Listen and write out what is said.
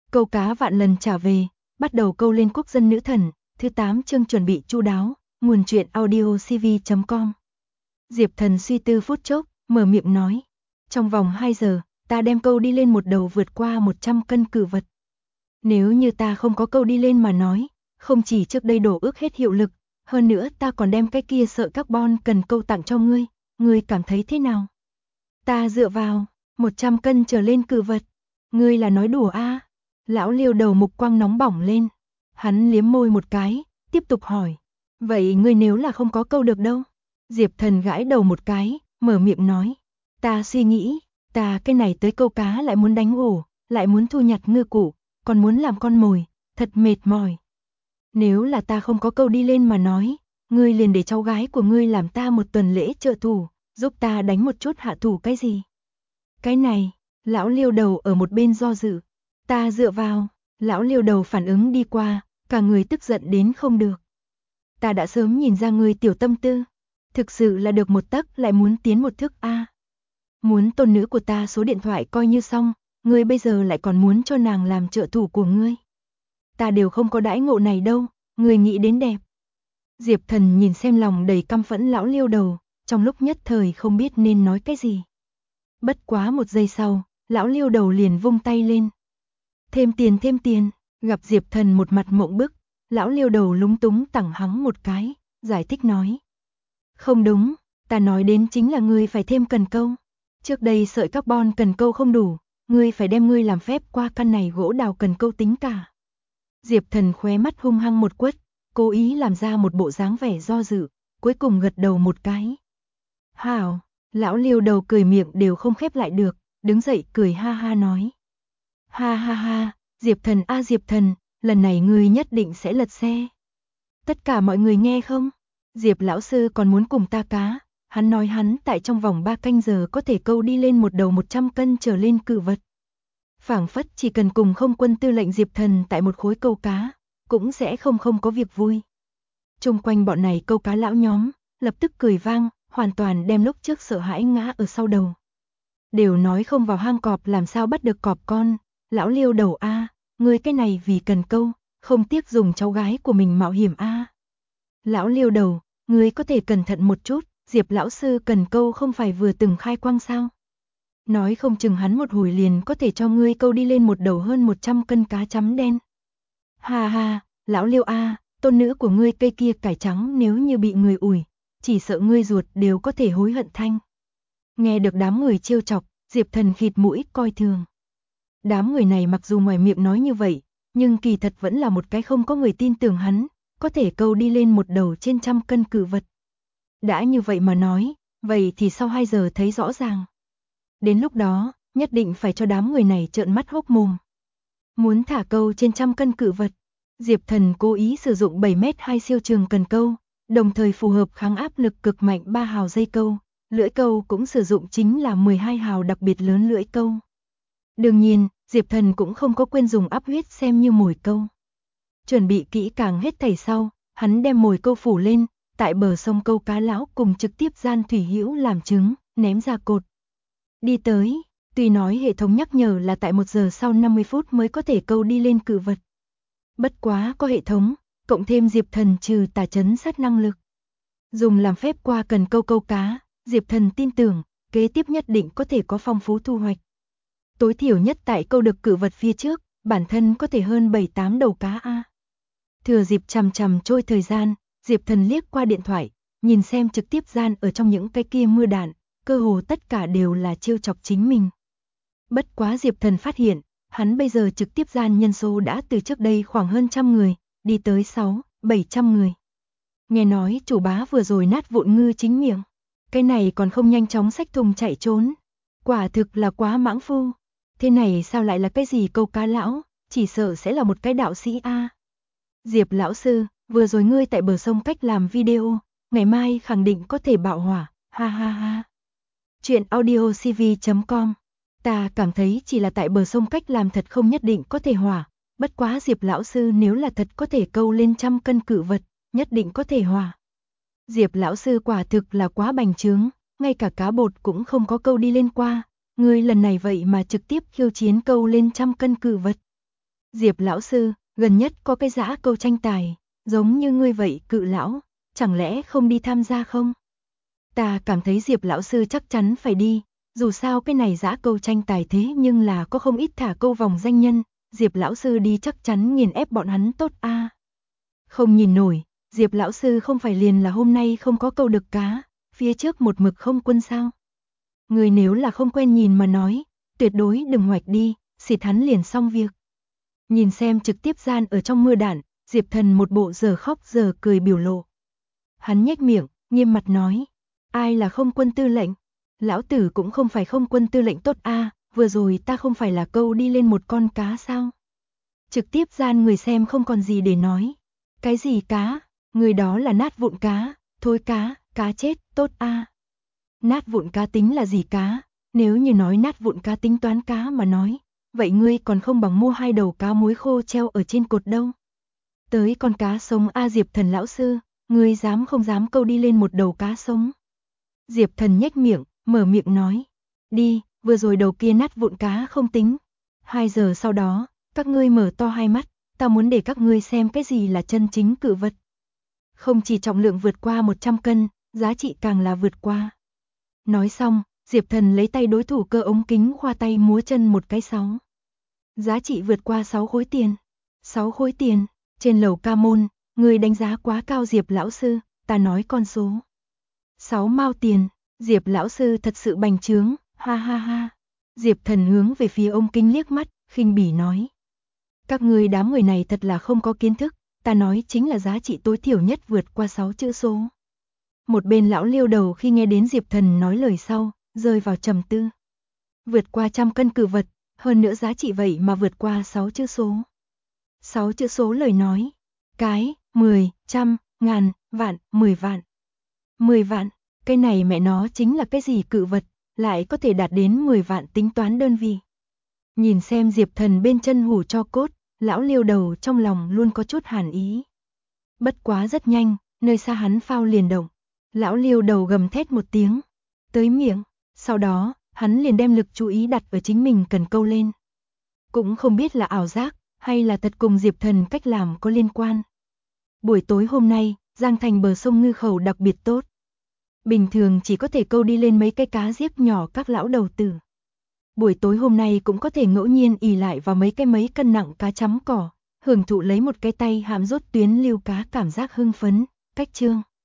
Câu cá vạn lần trả về, bắt đầu câu lên quốc dân nữ thần, thứ 8 chương chuẩn bị chu đáo, nguồn truyện audio cv.com. Diệp Thần suy tư phút chốc, mở miệng nói, trong vòng 2 giờ, ta đem câu đi lên một đầu vượt qua 100 cân cự vật. Nếu như ta không có câu đi lên mà nói, không chỉ trước đây đổ ước hết hiệu lực, hơn nữa ta còn đem cái kia sợi carbon cần câu tặng cho ngươi cảm thấy thế nào? Ta dựa vào 100 cân trở lên cự vật, ngươi là nói đùa a? Lão Liêu đầu mục quang nóng bỏng lên, hắn liếm môi một cái, tiếp tục hỏi, vậy ngươi nếu là không có câu được đâu? Diệp Thần gãi đầu một cái, mở miệng nói, ta suy nghĩ, ta cái này tới câu cá lại muốn đánh ổ, lại muốn thu nhặt ngư cụ, còn muốn làm con mồi, thật mệt mỏi. Nếu là ta không có câu đi lên mà nói, ngươi liền để cháu gái của ngươi làm ta một tuần lễ trợ thủ, giúp ta đánh một chút hạ thủ cái gì? Cái này, lão Liêu đầu ở một bên do dự, ta dựa vào, lão Liêu đầu phản ứng đi qua, cả người tức giận đến không được. Ta đã sớm nhìn ra ngươi tiểu tâm tư, thực sự là được một tấc lại muốn tiến một thước a. Muốn tôn nữ của ta số điện thoại coi như xong, ngươi bây giờ lại còn muốn cho nàng làm trợ thủ của ngươi. Ta đều không có đãi ngộ này đâu, ngươi nghĩ đến đẹp. Diệp Thần nhìn xem lòng đầy căm phẫn lão Liêu đầu, trong lúc nhất thời không biết nên nói cái gì. Bất quá một giây sau, lão Liêu đầu liền vung tay lên. Thêm tiền, gặp Diệp Thần một mặt mộng bức, lão Liêu đầu lúng túng tẳng hắng một cái, giải thích nói. Không đúng, ta nói đến chính là ngươi phải thêm cần câu. Trước đây sợi carbon cần câu không đủ, ngươi phải đem ngươi làm phép qua căn này gỗ đào cần câu tính cả. Diệp Thần khóe mắt hung hăng một quất, cố ý làm ra một bộ dáng vẻ do dự, cuối cùng gật đầu một cái. Hảo, lão Liêu đầu cười miệng đều không khép lại được, đứng dậy cười ha ha nói. Ha ha ha, Diệp Thần a Diệp Thần, lần này ngươi nhất định sẽ lật xe. Tất cả mọi người nghe không? Diệp lão sư còn muốn cùng ta cá, hắn nói hắn tại trong vòng 3 canh giờ có thể câu đi lên một đầu 100 cân trở lên cự vật. Phảng phất chỉ cần cùng không quân tư lệnh Diệp Thần tại một khối câu cá, cũng sẽ không có việc vui. Chung quanh bọn này câu cá lão nhóm, lập tức cười vang, hoàn toàn đem lúc trước sợ hãi ngã ở sau đầu. Đều nói không vào hang cọp làm sao bắt được cọp con, lão Liêu đầu a, ngươi cái này vì cần câu, không tiếc dùng cháu gái của mình mạo hiểm a. Lão Liêu đầu, ngươi có thể cẩn thận một chút, Diệp lão sư cần câu không phải vừa từng khai quang sao? Nói không chừng hắn một hồi liền có thể cho ngươi câu đi lên một đầu hơn 100 cân cá chấm đen. Ha ha, lão Liêu a, tôn nữ của ngươi cây kia cải trắng nếu như bị người ủi, chỉ sợ ngươi ruột đều có thể hối hận thanh. Nghe được đám người trêu chọc, Diệp Thần khịt mũi coi thường. Đám người này mặc dù ngoài miệng nói như vậy, nhưng kỳ thật vẫn là một cái không có người tin tưởng hắn, có thể câu đi lên một đầu trên 100 cân cự vật. Đã như vậy mà nói, vậy thì sau 2 giờ thấy rõ ràng. Đến lúc đó, nhất định phải cho đám người này trợn mắt hốc mồm. Muốn thả câu trên 100 cân cự vật, Diệp Thần cố ý sử dụng 7m2 siêu trường cần câu, đồng thời phù hợp kháng áp lực cực mạnh 3 hào dây câu, lưỡi câu cũng sử dụng chính là 12 hào đặc biệt lớn lưỡi câu. Đương nhiên, Diệp Thần cũng không có quên dùng áp huyết xem như mồi câu. Chuẩn bị kỹ càng hết thảy sau, hắn đem mồi câu phủ lên, tại bờ sông câu cá lão cùng trực tiếp gian thủy hữu làm trứng, ném ra cột. Đi tới, tuy nói hệ thống nhắc nhở là tại 1 giờ sau 50 phút mới có thể câu đi lên cự vật. Bất quá có hệ thống, cộng thêm Diệp Thần trừ tà chấn sát năng lực. Dùng làm phép qua cần câu cá, Diệp Thần tin tưởng, kế tiếp nhất định có thể có phong phú thu hoạch. Tối thiểu nhất tại câu được cự vật phía trước, bản thân có thể hơn 7-8 đầu cá a. Thừa dịp chằm trôi thời gian, Diệp Thần liếc qua điện thoại, nhìn xem trực tiếp gian ở trong những cái kia mưa đạn, cơ hồ tất cả đều là trêu chọc chính mình. Bất quá Diệp Thần phát hiện, hắn bây giờ trực tiếp gian nhân số đã từ trước đây khoảng hơn 100 người, đi tới 600-700 người. Nghe nói chủ bá vừa rồi nát vụn ngư chính miệng, cái này còn không nhanh chóng xách thùng chạy trốn. Quả thực là quá mãng phu. Thế này sao lại là cái gì câu cá lão, chỉ sợ sẽ là một cái đạo sĩ a. Diệp lão sư, vừa rồi ngươi tại bờ sông cách làm video, ngày mai khẳng định có thể bạo hỏa, ha ha ha. Chuyện audio cv.com. Ta cảm thấy chỉ là tại bờ sông cách làm thật không nhất định có thể hỏa, bất quá Diệp lão sư nếu là thật có thể câu lên 100 cân cự vật, nhất định có thể hỏa. Diệp lão sư quả thực là quá bành trướng, ngay cả cá bột cũng không có câu đi lên qua, ngươi lần này vậy mà trực tiếp khiêu chiến câu lên 100 cân cự vật. Diệp lão sư, gần nhất có cái dã câu tranh tài, giống như ngươi vậy Cự lão, chẳng lẽ không đi tham gia không? Ta cảm thấy Diệp lão sư chắc chắn phải đi, dù sao cái này dã câu tranh tài thế nhưng là có không ít thả câu vòng danh nhân, Diệp lão sư đi chắc chắn nghiền ép bọn hắn tốt a. Không nhìn nổi, Diệp lão sư không phải liền là hôm nay không có câu được cá, phía trước một mực không quân sao? Người nếu là không quen nhìn mà nói, tuyệt đối đừng hoạch đi, xịt hắn liền xong việc. Nhìn xem trực tiếp gian ở trong mưa đạn, Diệp Thần một bộ giờ khóc giờ cười biểu lộ. Hắn nhếch miệng, nghiêm mặt nói, ai là không quân tư lệnh? Lão tử cũng không phải không quân tư lệnh tốt a, vừa rồi ta không phải là câu đi lên một con cá sao? Trực tiếp gian người xem không còn gì để nói. Cái gì cá? Người đó là nát vụn cá, thối cá, cá chết, tốt a. Nát vụn cá tính là gì cá? Nếu như nói nát vụn cá tính toán cá mà nói, vậy ngươi còn không bằng mua 2 đầu cá muối khô treo ở trên cột đâu. Tới con cá sống a. Diệp Thần lão sư, ngươi dám không dám câu đi lên một đầu cá sống? Diệp Thần nhếch miệng, mở miệng nói, đi, vừa rồi đầu kia nát vụn cá không tính. 2 giờ sau đó, các ngươi mở to hai mắt, ta muốn để các ngươi xem cái gì là chân chính cự vật. Không chỉ trọng lượng vượt qua 100 cân, giá trị càng là vượt qua. Nói xong, Diệp Thần lấy tay đối thủ cơ ống kính khoa tay múa chân một cái 6. Giá trị vượt qua 6 khối tiền. 6 khối tiền, trên lầu ca môn, người đánh giá quá cao Diệp lão sư, ta nói con số. 6 mao tiền, Diệp lão sư thật sự bành trướng, ha ha ha. Diệp Thần hướng về phía ống kính liếc mắt, khinh bỉ nói. Các người đám người này thật là không có kiến thức, ta nói chính là giá trị tối thiểu nhất vượt qua 6 chữ số. Một bên lão Liêu đầu khi nghe đến Diệp Thần nói lời sau, rơi vào trầm tư. Vượt qua 100 cân cự vật, hơn nữa giá trị vậy mà vượt qua 6 chữ số. 6 chữ số lời nói, cái, 10, trăm, ngàn, vạn, 10 vạn. 10 vạn, cái này mẹ nó chính là cái gì cự vật, lại có thể đạt đến 10 vạn tính toán đơn vị. Nhìn xem Diệp Thần bên chân hủ cho cốt, lão Liêu đầu trong lòng luôn có chút hàn ý. Bất quá rất nhanh, nơi xa hắn phao liền động. Lão Liêu đầu gầm thét một tiếng, tới miệng, sau đó, hắn liền đem lực chú ý đặt ở chính mình cần câu lên. Cũng không biết là ảo giác, hay là thật cùng Diệp Thần cách làm có liên quan. Buổi tối hôm nay, Giang Thành bờ sông ngư khẩu đặc biệt tốt. Bình thường chỉ có thể câu đi lên mấy cái cá giếp nhỏ các lão đầu tử. Buổi tối hôm nay cũng có thể ngẫu nhiên ỉ lại vào mấy cân nặng cá chấm cỏ, hưởng thụ lấy một cái tay hàm rốt tuyến lưu cá cảm giác hưng phấn, cách chương.